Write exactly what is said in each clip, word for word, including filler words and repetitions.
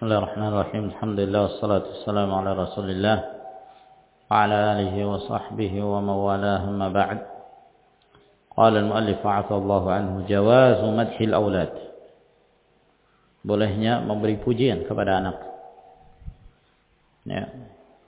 Bismillahirrahmanirrahim. Alhamdulillah wassalatu wassalamu ala Rasulillah wa ala alihi wa sahbihi wa mawalah, amma ba'd. Qala al-muallif fa'afallahu anhu jawazu madhil aulad. Bolehnya memberi pujian kepada anak. Ya.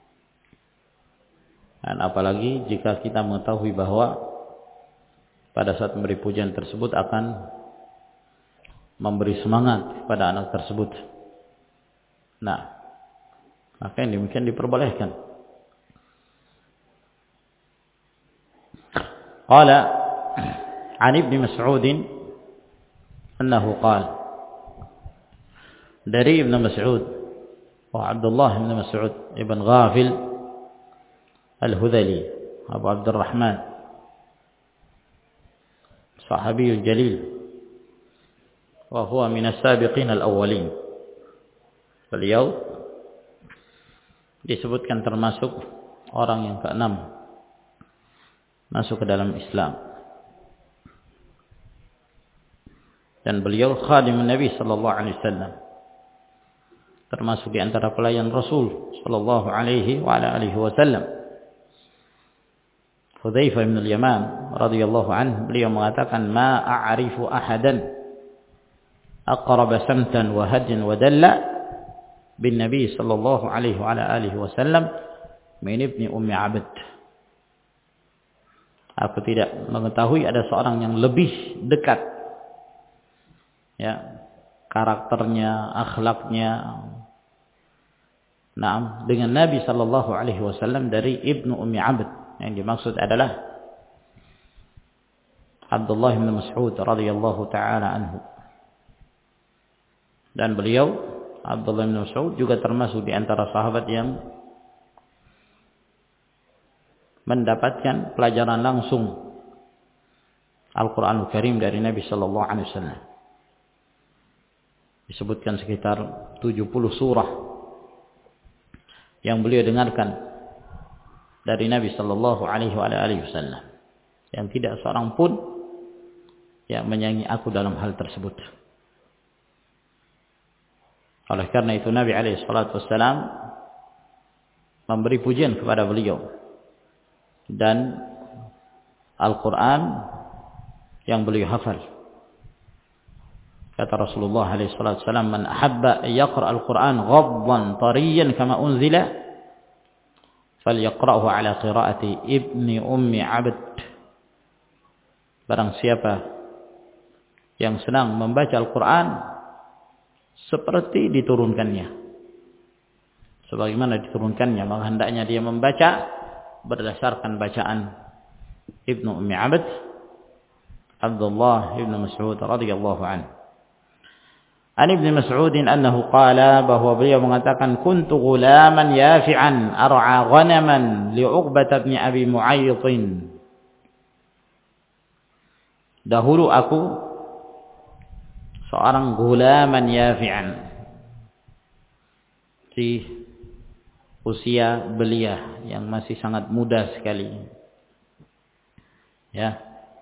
Dan apalagi jika kita mengetahui bahwa pada saat memberi pujian tersebut akan memberi semangat kepada anak tersebut. Nah, maka yang demikian diperbolehkan. Qala an Ibnu Mas'ud annahu qala, dari Ibnu Mas'ud wa Abdullah bin Mas'ud ibn Ghafil Al-Hudhali Abu Abdurrahman, sahabiyul jalil, wa huwa min as-sabiqin al-awwalin. Beliau disebutkan termasuk orang yang keenam masuk ke dalam Islam. Dan beliau khadimun Nabi sallallahu alaihi wasallam, termasuk di antara pelayan Rasul sallallahu alaihi wa ala alihi wasallam. Hudzaifah bin al-Yaman radhiyallahu anhu, beliau mengatakan, "Ma a'rifu ahadan aqraba samtan wa hadyan wa dalla bin Nabi sallallahu alaihi wa ala alihi wasallam min ibni Ummi Abd." Aku tidak mengetahui ada seorang yang lebih dekat, ya, karakternya, akhlaknya, naam, dengan Nabi sallallahu alaihi wasallam dari ibnu Ummi Abd. Yang dimaksud adalah Abdullah bin Mas'ud radhiyallahu taala anhu. Dan beliau Abdullah bin Mas'ud juga termasuk di antara sahabat yang mendapatkan pelajaran langsung Al-Quranul Karim dari Nabi sallallahu alaihi wasallam. Disebutkan sekitar tujuh puluh surah yang beliau dengarkan dari Nabi sallallahu alaihi wasallam, yang tidak seorang pun yang menyanyi aku dalam hal tersebut. Oleh karena itu Nabi alaihi salatu wassalam memberi pujian kepada beliau, dan Al-Quran yang beliau hafal. Kata Rasulullah alaihi salatu wassalam, "Man ahabba yaqra al-Quran ghaddan tariyan kama unzila falyaqra'hu ala qira'ati ibni Ummi Abd." Barang siapa yang senang membaca Al-Quran seperti diturunkannya, sebagaimana diturunkannya, maka hendaknya dia membaca berdasarkan bacaan ibnu Ummi Abd, Abdullah ibn Mas'ud radhiyallahu anhu. An Ibnu Mas'ud annahu qala, bahwa beliau mengatakan, kuntu ghulaman yafi'an ar'a ghanaman li Uqbah bin Abi Mu'ayth. Dahulu aku seorang gulaman yafi'an, di usia belia yang masih sangat muda sekali, ya,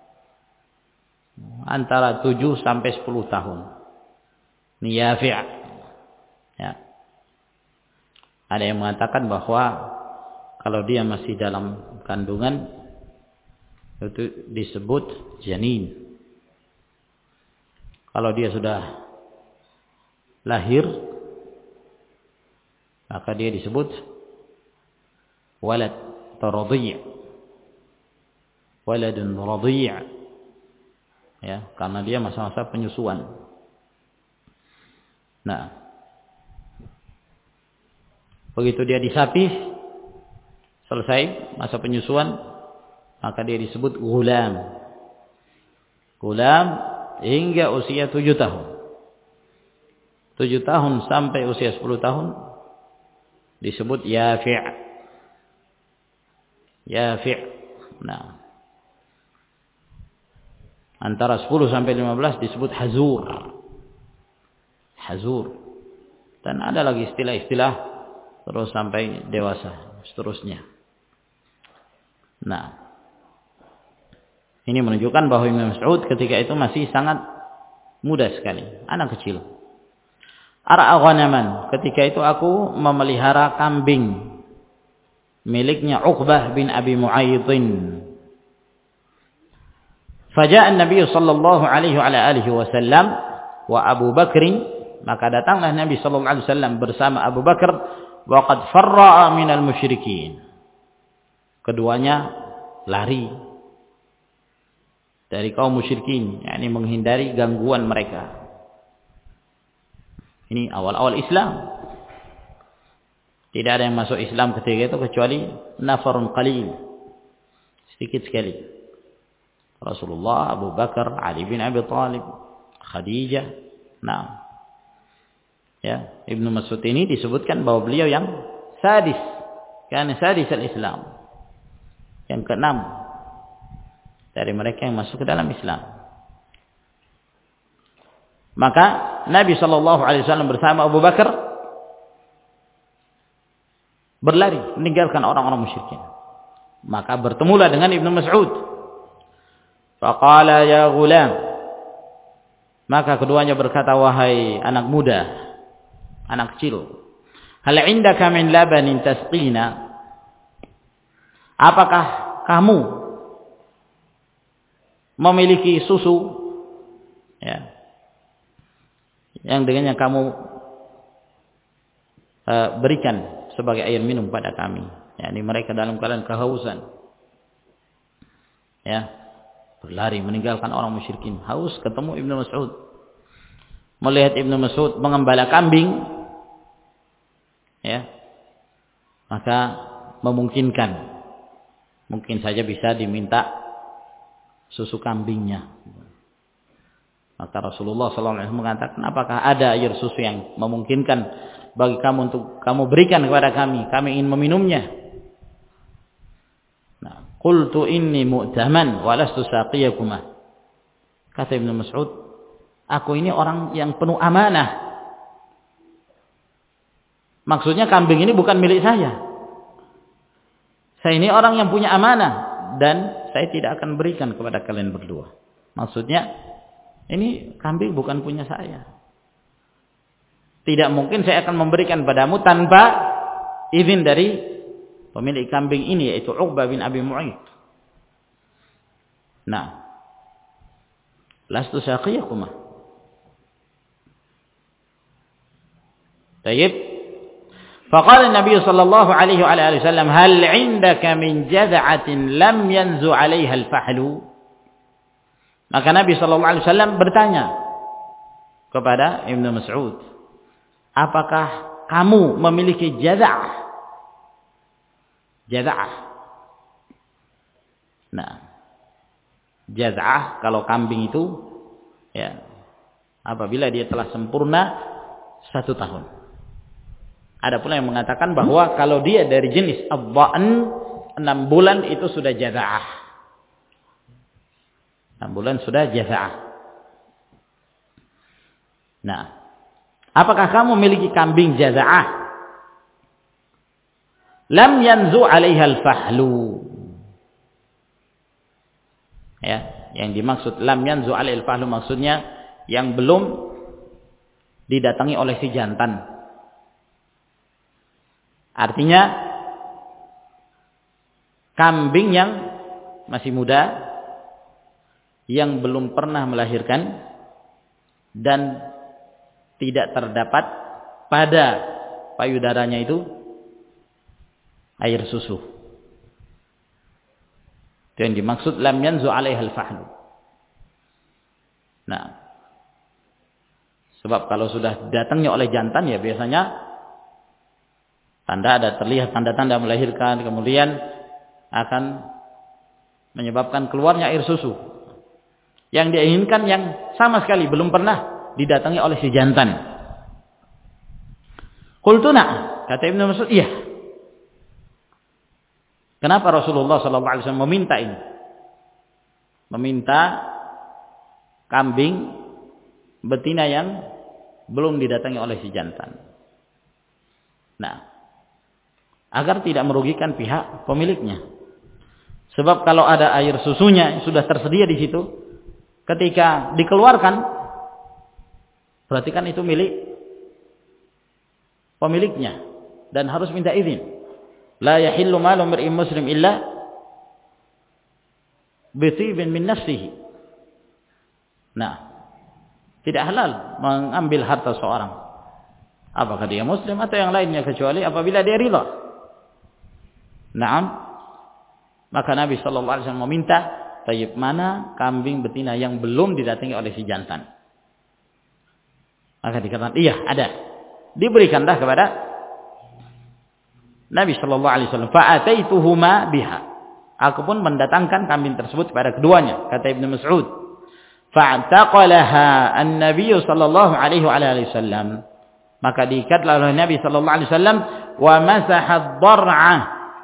antara tujuh sampai sepuluh tahun. Ini yafi', ya. Ada yang mengatakan bahwa kalau dia masih dalam kandungan itu disebut janin. Kalau dia sudah lahir, maka dia disebut walad atau radhi', waladun radhi', ya, karena dia masa-masa penyusuan. Nah, begitu dia disapih, selesai masa penyusuan, maka dia disebut gulam. Gulam hingga usia tujuh tahun. Tujuh tahun sampai usia sepuluh tahun disebut yafi'. Yafi'. Nah, antara sepuluh sampai lima belas disebut hazur. Hazur. Dan ada lagi istilah-istilah terus sampai dewasa seterusnya. Nah, ini menunjukkan bahwa Ibnu Mas'ud ketika itu masih sangat muda sekali, anak kecil. ar'a ghanaman, ketika itu aku memelihara kambing miliknya Uqbah bin Abi Mu'aytin. Faja'a an-nabiy sallallahu alaihi wa alihi wasallam wa Abu Bakr, maka datanglah Nabi sallallahu alaihi wasallam bersama Abu Bakar, wa qad farra'a minal musyrikin. Keduanya lari dari kaum musyrikin, yakni menghindari gangguan mereka. Ini awal-awal Islam. Tidak ada yang masuk Islam ketika itu kecuali nafarun qalil, sedikit sekali. Rasulullah, Abu Bakar, Ali bin Abi Thalib, Khadijah. Nah, ya, Ibnu Mas'ud ini disebutkan bahwa beliau yang sadis, karena sadis al-Islam, yang keenam dari mereka yang masuk ke dalam Islam. Maka Nabi sallallahu alaihi wasallam bersama Abu Bakar berlari meninggalkan orang-orang musyrikin. Maka bertemulah dengan Ibnu Mas'ud. Faqala ya ghulam, maka keduanya berkata, wahai anak muda, anak kecil, hal indaka min labanin tasqina, apakah kamu memiliki susu, ya, yang dengannya kamu uh, berikan sebagai air minum pada kami? Yani mereka dalam keadaan kehausan, ya, berlari meninggalkan orang musyrikin, haus, ketemu Ibnu Mas'ud. Melihat Ibnu Mas'ud mengembala kambing, ya, maka memungkinkan, mungkin saja bisa diminta susu kambingnya. Maka Rasulullah sallallahu alaihi wasallam mengatakan, apakah ada air susu yang memungkinkan bagi kamu untuk kamu berikan kepada kami? Kami ingin meminumnya. Nah, qultu inni mu'taman wa lastu saqiyakuma. Kata Ibnu Mas'ud, aku ini orang yang penuh amanah. Maksudnya kambing ini bukan milik saya. Saya ini orang yang punya amanah dan saya tidak akan berikan kepada kalian berdua. Maksudnya ini kambing bukan punya saya. Tidak mungkin saya akan memberikan padamu tanpa izin dari pemilik kambing ini, yaitu Uqbah bin Abi Mu'ayt. Nah, lastu saqiyakuma. Baik. Faqala Nabi sallallahu alaihi wa alihi wasallam, hal 'indaka min jad'atin lam yanzu 'alaiha al-fahlu? Maka Nabi sallallahu alaihi wasallam bertanya kepada Ibnu Mas'ud, apakah kamu memiliki jaz'ah? Jaz'ah. Nah, jaz'ah kalau kambing itu, ya, apabila dia telah sempurna satu tahun. Ada pula yang mengatakan bahwa kalau dia dari jenis ad-dha'n, enam bulan itu sudah jaz'ah. enam bulan sudah jaz'ah. Nah, apakah kamu memiliki kambing jaz'ah? Lam yanzu 'alaiha al-fahlu. Ya, yang dimaksud lam yanzu 'alaiha al-fahlu maksudnya yang belum didatangi oleh si jantan. Artinya kambing yang masih muda, yang belum pernah melahirkan dan tidak terdapat pada payudaranya itu air susu. Itu yang dimaksud lam yanzu 'alaiha al-fahlu. Nah, sebab kalau sudah datangnya oleh jantan, ya biasanya tanda ada terlihat tanda-tanda melahirkan, kemudian akan menyebabkan keluarnya air susu. Yang dia inginkan yang sama sekali belum pernah didatangi oleh si jantan. Qultu na'am, kata Ibnu Mas'ud, iya. Kenapa Rasulullah sallallahu alaihi wasallam meminta ini? Meminta kambing betina yang belum didatangi oleh si jantan. Nah, agar tidak merugikan pihak pemiliknya. Sebab kalau ada air susunya yang sudah tersedia di situ, ketika dikeluarkan, berarti kan itu milik pemiliknya dan harus minta izin. La yahillu malu mar'in muslim illa bi tibin min nafsihi. Nah, tidak halal mengambil harta seorang, apakah dia muslim atau yang lainnya, kecuali apabila dia ridha. Naam. Maka Nabi sallallahu alaihi wasallam meminta, "Tayyib, mana kambing betina yang belum didatangi oleh si jantan?" Maka dikatakan, "Iya, ada." Diberikanlah kepada Nabi sallallahu alaihi wasallam, "Fa'ataituhuma biha." Aku pun mendatangkan kambing tersebut kepada keduanya, kata Ibnu Mas'ud. Fa'taqalaha an-nabiy sallallahu alaihi wasallam. Maka diikatlah oleh Nabi sallallahu alaihi wasallam, wa masaha ad-dar'a.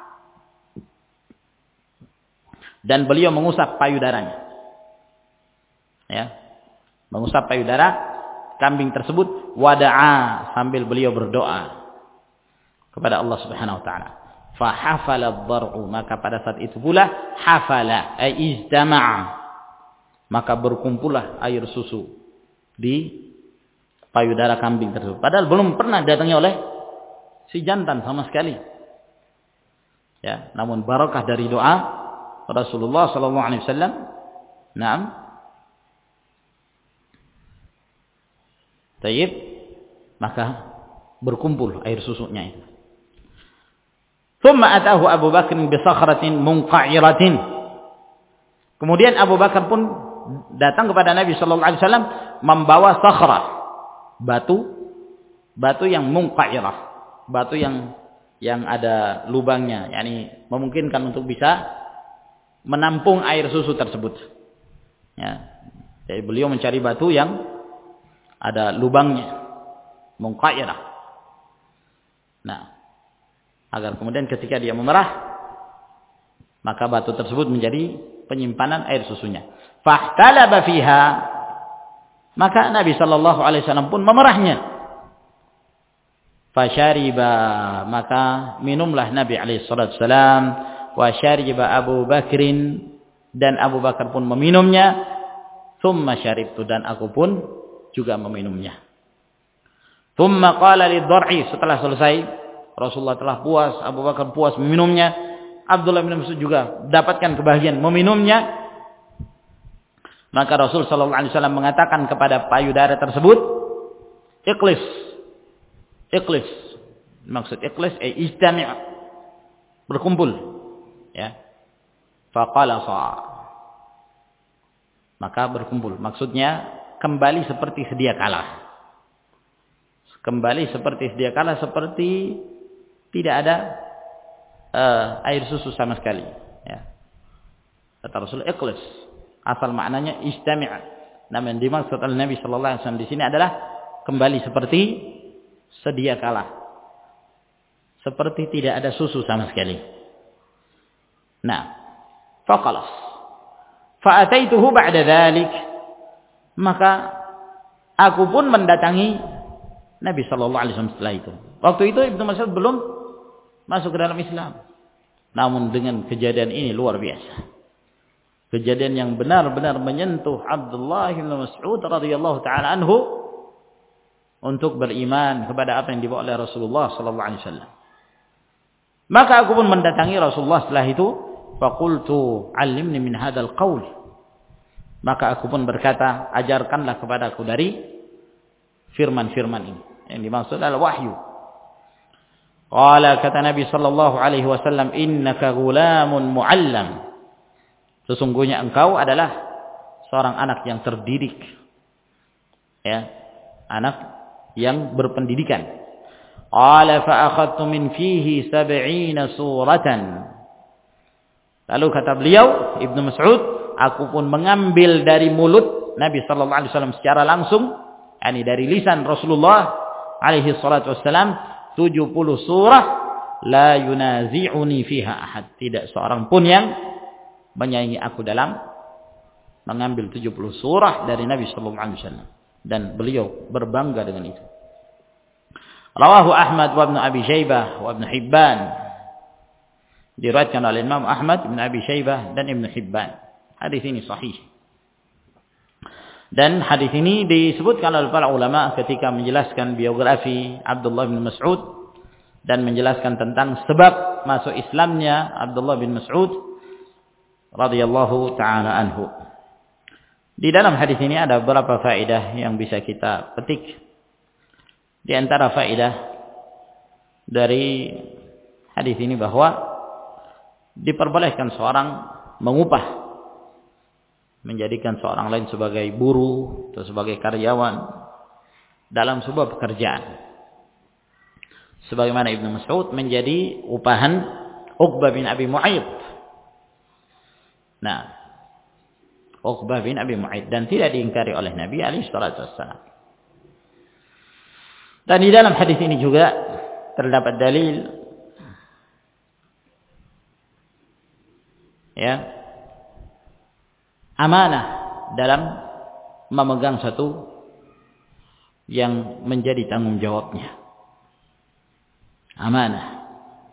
Dan beliau mengusap payudaranya. Ya. Mengusap payudara kambing tersebut, wada'a, sambil beliau berdoa kepada Allah Subhanahu wa taala. Fa hafala ad-dar'u, maka pada saat itu pula hafala ay ijtama'a, maka berkumpullah air susu di payudara kambing tersebut. Padahal belum pernah datangi oleh si jantan sama sekali. Ya, namun barakah dari doa Rasulullah sallallahu alaihi wasallam, naam. Tayyib, maka berkumpul air susunya itu. Thumma atahu Abu Bakr bi sakhratin munqa'iratin. Kemudian Abu Bakar pun datang kepada Nabi sallallahu alaihi wasallam membawa sakhrah, batu batu yang munqa'irah, batu yang yang ada lubangnya, yakni memungkinkan untuk bisa menampung air susu tersebut. Ya. Jadi beliau mencari batu yang ada lubangnya, munqa'irah. Nah, agar kemudian ketika dia memerah, maka batu tersebut menjadi penyimpanan air susunya. Fahtalaba fiha, maka Nabi sallallahu alaihi wasallam pun memerahnya. Fashariba, maka minumlah Nabi alaihi salatu wasallam. Wa syariba Abu Bakrin, dan Abu Bakar pun meminumnya. Thumma syaribtu, dan aku pun juga meminumnya. Thumma qala lidh-dhar'i, setelah selesai Rasulullah telah puas, Abu Bakar puas meminumnya, Abdullah bin Mas'ud juga dapatkan kebahagiaan meminumnya. Maka Rasul sallallahu alaihi wasallam mengatakan kepada payudara tersebut, "Iqlis." Iqlis. Maksud iqlis ay ijtami', berkumpul. Ya. Faqalasa, maka berkumpul, maksudnya kembali seperti sedia kala, kembali seperti sedia kala, seperti tidak ada uh, air susu sama sekali. Ya. Kata Rasul, iqlis, asal maknanya ijtami', namun dimaksud oleh Nabi sallallahu alaihi wasallam di sini adalah kembali seperti sedia kala, seperti tidak ada susu sama sekali. Nah, faqalas. Fa'ataituhu ba'da dzalik, maka aku pun mendatangi Nabi sallallahu alaihi wasallam setelah itu. Waktu itu Ibnu Mas'ud belum masuk ke dalam Islam. Namun dengan kejadian ini luar biasa. Kejadian yang benar-benar menyentuh Abdullah bin Mas'ud radhiyallahu taala anhu untuk beriman kepada apa yang dibawa oleh Rasulullah sallallahu alaihi wasallam. Maka aku pun mendatangi Rasulullah setelah itu. Faqultu 'allimni min hadzal qaul. Maka aku pun berkata, ajarkanlah kepadaku dari firman-firman ini. Yang dimaksud adalah wahyu. Qala, kata Nabi sallallahu alaihi wasallam, innaka ghulamun mu'allam. Sesungguhnya engkau adalah seorang anak yang terdidik. Ya, anak yang berpendidikan. Qala fa akhadtu min fihi sab'ina suratan. Lalu kata beliau, Ibnu Mas'ud, aku pun mengambil dari mulut Nabi sallallahu alaihi wasallam secara langsung, yakni dari lisan Rasulullah alaihi salatu wasallam, tujuh puluh surah, la yunazi'uni fiha ahad. Tidak seorang pun yang menyaingi aku dalam mengambil tujuh puluh surah dari Nabi sallallahu alaihi wasallam, dan beliau berbangga dengan itu. Rawahu Ahmad wa Ibnu Abi Syaibah wa Ibnu Hibban. Diriwayatkan oleh Imam Ahmad, Ibnu Abi Syaibah dan Ibnu Hibban. Hadis ini sahih. Dan hadis ini disebutkan oleh para ulama ketika menjelaskan biografi Abdullah bin Mas'ud dan menjelaskan tentang sebab masuk Islamnya Abdullah bin Mas'ud radhiyallahu taala anhu. Di dalam hadis ini ada beberapa faedah yang bisa kita petik. Di antara faedah dari hadis ini bahwa diperbolehkan seorang mengupah, menjadikan seorang lain sebagai buruh atau sebagai karyawan dalam sebuah pekerjaan. Sebagaimana Ibnu Mas'ud menjadi upahan Uqbah bin Abi Mu'ayyid. Nah, Uqbah bin Abi Mu'ayyid, dan tidak diingkari oleh Nabi alaihi salatu wassalam. Dan di dalam hadis ini juga terdapat dalil ya amanah dalam memegang satu yang menjadi tanggung jawabnya. Amanah.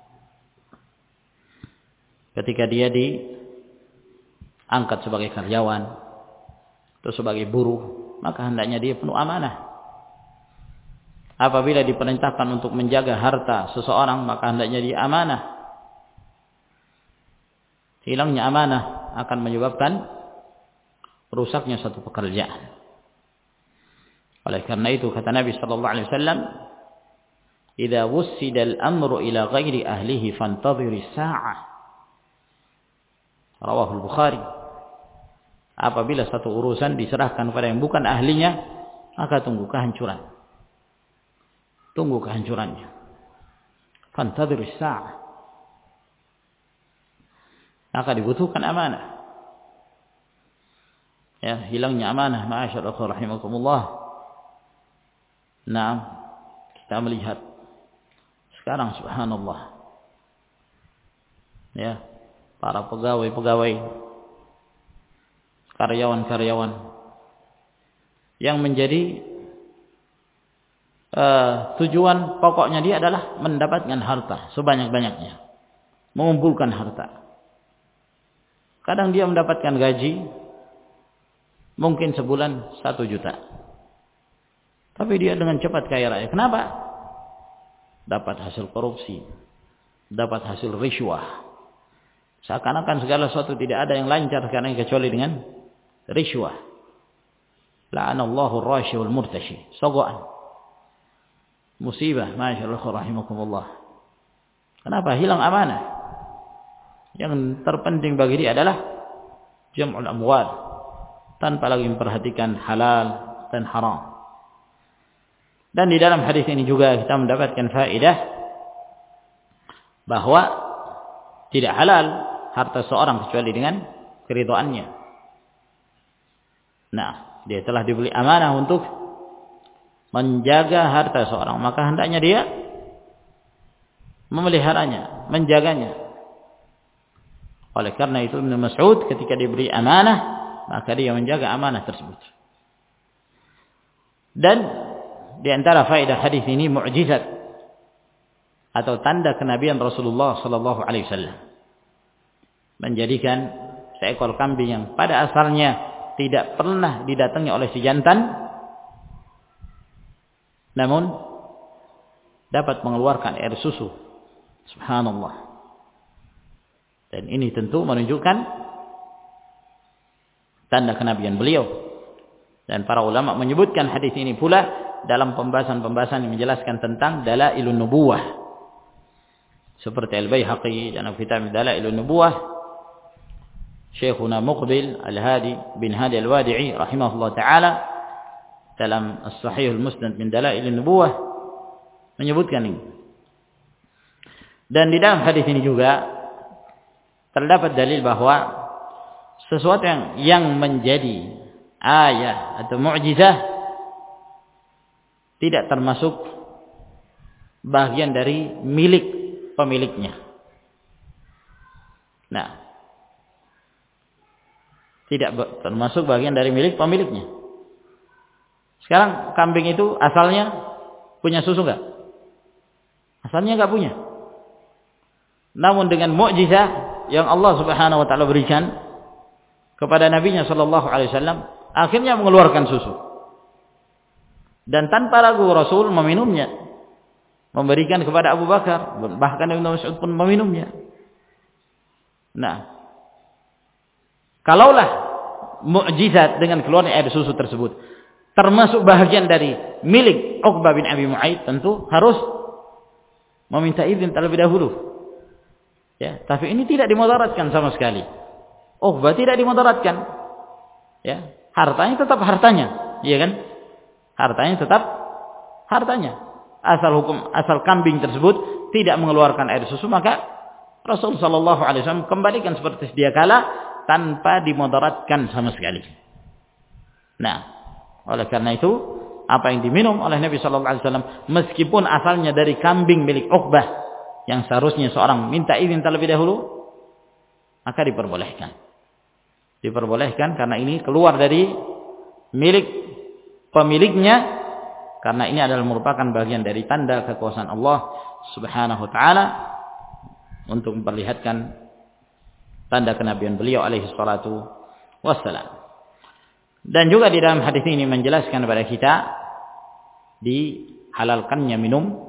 Ketika dia diangkat sebagai karyawan atau sebagai buruh, maka hendaknya dia penuh amanah. Apabila diperintahkan untuk menjaga harta seseorang, maka hendaknya dia amanah. Hilangnya amanah akan menyebabkan rusaknya satu pekerjaan. Oleh karena itu kata Nabi sallallahu alaihi wasallam, "Idza wussida al-amru ila ghairi ahlihi fantadhiri sa'ah." Rawahul Bukhari. Apabila satu urusan diserahkan kepada yang bukan ahlinya, maka tunggu kehancuran. Tunggu kehancurannya. Fantadhiri sa'ah. Maka dibutuhkan amanah. Ya, hilangnya amanah, ma'asyarul rahimakumullah. Nah, kita melihat sekarang subhanallah. Ya, para pegawai-pegawai, karyawan-karyawan yang menjadi uh, tujuan pokoknya dia adalah mendapatkan harta sebanyak-banyaknya, mengumpulkan harta. Kadang dia mendapatkan gaji mungkin sebulan satu juta. Tapi dia dengan cepat kaya raya. Kenapa? Dapat hasil korupsi. Dapat hasil riswah. Seakan-akan segala sesuatu tidak ada yang lancar sekarang kecuali dengan riswah. La'anallahu ar-rashi wal murtashi. Sogoan. Musibah. Masyaallah rahimakumullah. Kenapa? Hilang amanah. Yang terpenting bagi dia adalah jam'ul amwal, tanpa lagi memperhatikan halal dan haram. Dan di dalam hadis ini juga kita mendapatkan faedah bahwa tidak halal harta seorang kecuali dengan keridhaannya. Nah, dia telah diberi amanah untuk menjaga harta seorang, maka hendaknya dia memeliharanya, menjaganya. Oleh karena itu Ibnu Mas'ud ketika diberi amanah, maka dia menjaga amanah tersebut. Dan di antara faedah hadis ini mukjizat atau tanda kenabian Rasulullah sallallahu alaihi wasallam. Menjadikan seekor kambing yang pada asalnya tidak pernah didatangi oleh si jantan, namun dapat mengeluarkan air susu. Subhanallah. Dan ini tentu menunjukkan tanda kenabian beliau. Dan para ulama menyebutkan hadis ini pula dalam pembahasan-pembahasan yang menjelaskan tentang dalailun nubuwah. Seperti Al-Baihaqi dalam kitab Dalailun Nubuwah, Syekhuna Muqbil Al-Hadi bin Hadi Al-Wadi'i rahimahullah ta'ala dalam As-Sahih Al-Musnad min Dalailun Nubuwah menyebutkan ini. Dan di dalam hadis ini juga terdapat dalil bahwa sesuatu yang yang menjadi ayat atau mukjizah tidak termasuk bagian dari milik pemiliknya. Nah, tidak termasuk bagian dari milik pemiliknya. Sekarang kambing itu asalnya punya susu enggak? Asalnya enggak punya. Namun dengan mukjizah yang Allah Subhanahu wa taala berikan kepada nabinya sallallahu alaihi wasallam, akhirnya mengeluarkan susu. Dan tanpa ragu Rasul meminumnya, memberikan kepada Abu Bakar, bahkan Ibnu Mas'ud pun meminumnya. Nah, kalaulah mukjizat dengan keluarnya air susu tersebut termasuk bahagian dari milik Uqbah bin Abi Mu'ayth, tentu harus meminta izin terlebih dahulu. Ya, tapi ini tidak dimudaratkan sama sekali. Uqbah tidak dimudaratkan. Ya, hartanya tetap hartanya, iya kan? Hartanya tetap hartanya. Asal hukum asal kambing tersebut tidak mengeluarkan air susu, maka Rasul sallallahu alaihi wasallam kembalikan seperti sedia kala tanpa dimudaratkan sama sekali. Nah, oleh karena itu apa yang diminum oleh Nabi sallallahu alaihi wasallam meskipun asalnya dari kambing milik Uqbah yang seharusnya seorang minta izin terlebih dahulu, maka diperbolehkan. Diperbolehkan karena ini keluar dari milik pemiliknya, karena ini adalah merupakan bagian dari tanda kekuasaan Allah Subhanahu wa taala untuk memperlihatkan tanda kenabian beliau alaihi salatu wassalam. Dan juga di dalam hadis ini menjelaskan kepada kita dihalalkannya minum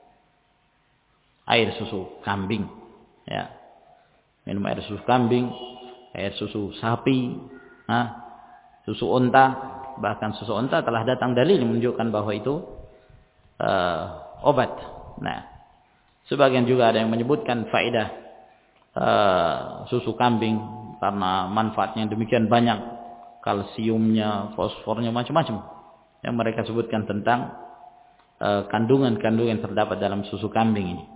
air susu kambing, ya. Minum air susu kambing, air susu sapi, ha? Susu unta, bahkan susu unta telah datang dalil menunjukkan bahwa itu uh, obat. Nah, sebagian juga ada yang menyebutkan faedah uh, susu kambing karena manfaatnya demikian banyak, kalsiumnya, fosfornya, macam-macam yang mereka sebutkan tentang uh, kandungan-kandungan yang terdapat dalam susu kambing ini.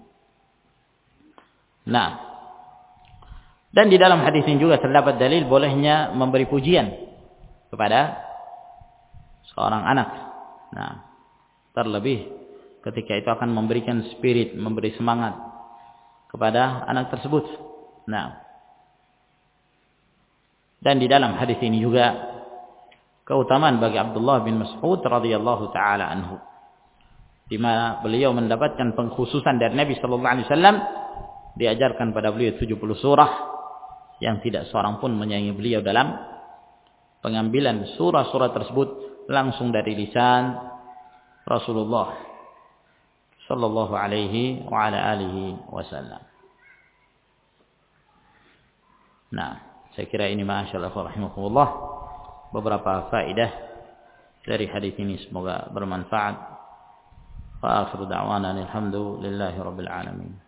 Nah, dan di dalam hadis ini juga terdapat dalil bolehnya memberi pujian kepada seorang anak. Nah, terlebih ketika itu akan memberikan spirit, memberi semangat kepada anak tersebut. Nah, dan di dalam hadis ini juga keutamaan bagi Abdullah bin Mas'ud radhiyallahu taala anhu, di mana beliau mendapatkan pengkhususan dari Nabi sallallahu alaihi wasallam, diajarkan pada beliau tujuh puluh surah yang tidak seorang pun menyaingi beliau dalam pengambilan surah-surah tersebut langsung dari lisan Rasulullah sallallahu alaihi wa ala alihi wasallam. Nah, saya kira ini masyaallah rahimakumullah beberapa faedah dari hadis ini, semoga bermanfaat. Wa akhiru da'wana alhamdulillahi rabbil alamin.